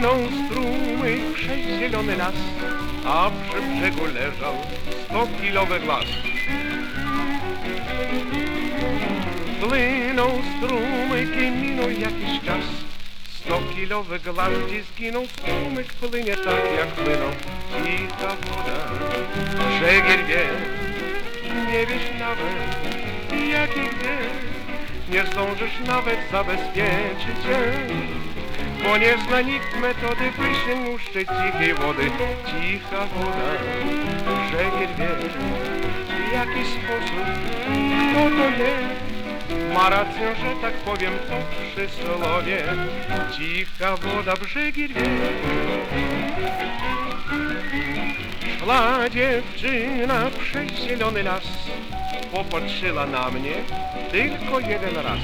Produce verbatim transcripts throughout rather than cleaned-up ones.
Płynął strumyk przez zielony las, a przy brzegu leżał stokilowy glas. Płynął strumyk i minął jakiś czas, stokilowy glas gdzie zginął. Strumyk płynie tak jak płynął, cicha woda, brzegi rwie. Nie wiesz nawet jak i gdzie, nie zdążysz nawet zabezpieczyć się, bo nie zna nikt metody wysięgu cichej wody. Cicha woda, brzegi rwie. W jaki sposób, kto to wie, ma rację, że tak powiem, to przysłowie. Cicha woda, brzegi rwie. Szła dziewczyna przez zielony las, popatrzyła na mnie tylko jeden raz.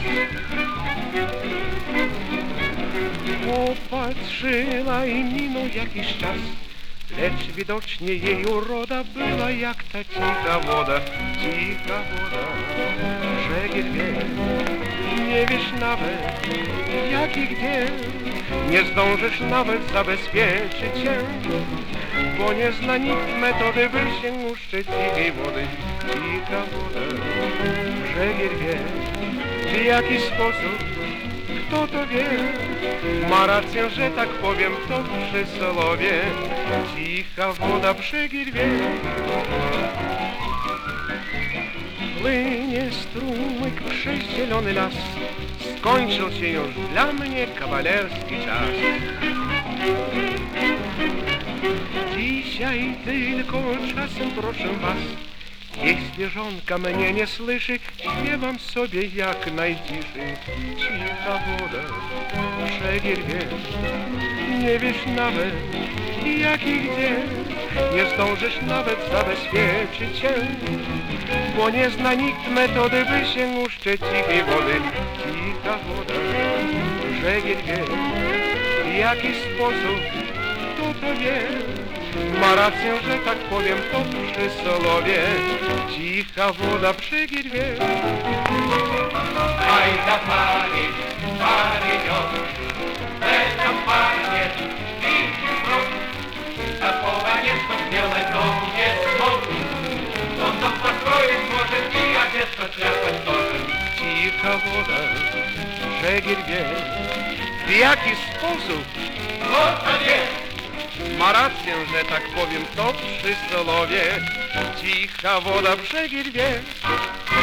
Popatrzyła i minął jakiś czas, lecz widocznie jej uroda była jak ta cicha woda. Cicha woda, brzegi rwie. Nie wiesz nawet jak i gdzie, nie zdążysz nawet zabezpieczyć się, bo nie zna nikt metody wysięgu cichej wody. Cicha woda, brzegi rwie. W jaki sposób, kto to wie, ma rację, że tak powiem, to przysłowie. Cicha woda, brzegi rwie. Płynie strumyk przez zielony las, skończył się już dla mnie kawalerski czas. Dzisiaj tylko czasem proszę was, niech zwierzątka mnie nie słyszy, śpiewam sobie jak najciszej. Cicha woda, brzegi rwie. Nie wiesz nawet jak i gdzie, nie zdążysz nawet zabezpieczyć się, bo nie zna nikt metody wysięgu cichej wody. Cicha woda, brzegi rwie. W jaki sposób, kto to wie, ma rację, że tak powiem, to przysłowie. Cicha woda, brzegi rwie. Ajda panie, panie wiosny, lecz tam panie, wilki mrok, ta słowa nie stopniele, to nie smoku, on tam postroje może pijać, jeszcze trzepać nożem. Cicha woda, brzegi rwie. W jaki sposób, Kto to wie? ma rację, że tak powiem, to przysłowie. Cicha woda, brzegi rwie.